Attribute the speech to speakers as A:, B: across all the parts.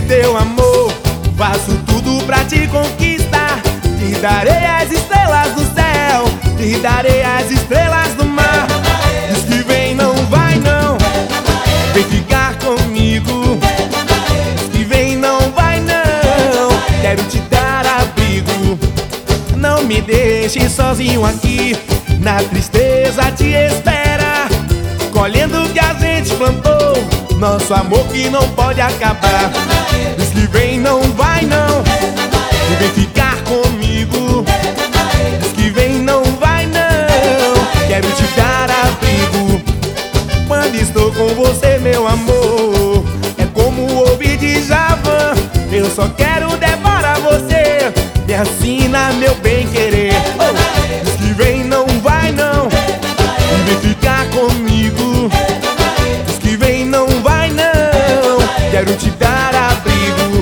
A: teu amor. Faço tudo pra te conquistar. Te darei as estrelas do céu, te darei as estrelas do mar. Diz que vem, não vai não, vem ficar comigo. Diz que vem, não vai não, quero te dar abrigo. Não me deixe sozinho aqui, na tristeza te espera, colhendo o que a gente plantou, nosso amor que não pode acabar. Diz que vem, não vai não, e vem ficar comigo. Diz que vem, não vai não, quero te dar abrigo. Quando estou com você, meu amor, é como ouvir de Djavan. Eu só quero devorar você, me assina meu bem querer. Diz que vem, não vai não, e vem ficar comigo. Diz que vem, não vai não, quero te dar abrigo.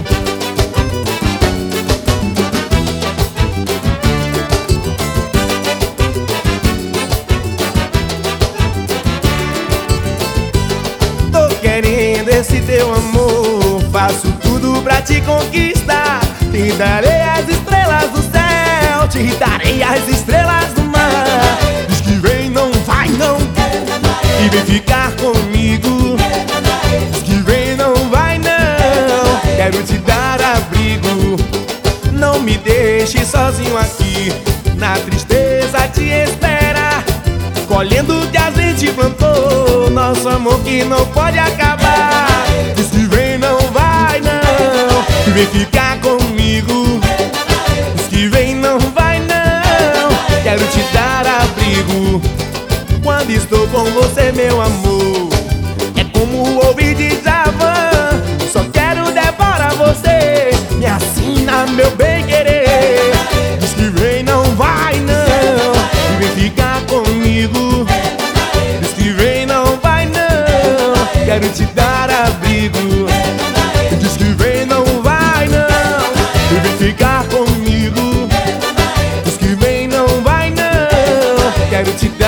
A: Tô querendo esse teu amor, faço tudo pra te conquistar. Te darei as estrelas do céu, te darei as estrelas do mar. Diz que vem, não vai não, e vem ficar comigo. Diz que vem, não vai não, quero te dar abrigo. Não me deixe sozinho aqui, na tristeza te espera, colhendo o que a gente plantou, nosso amor que não pode acabar. Diz que vem, não vai não, e vem ficar comigo. Diz que vem, não vai não, quero te dar abrigo. Quando estou com você, meu amor, é como ouvir de Djavan. Só quero devorar você, me assina meu bem querer. Diz que vem, não vai não, e vem ficar comigo. Diz que vem, não vai não, quero te dar abrigo. Diz que vem, não vai não, e vem ficar comigo. Diz que vem, não vai não, quero te dar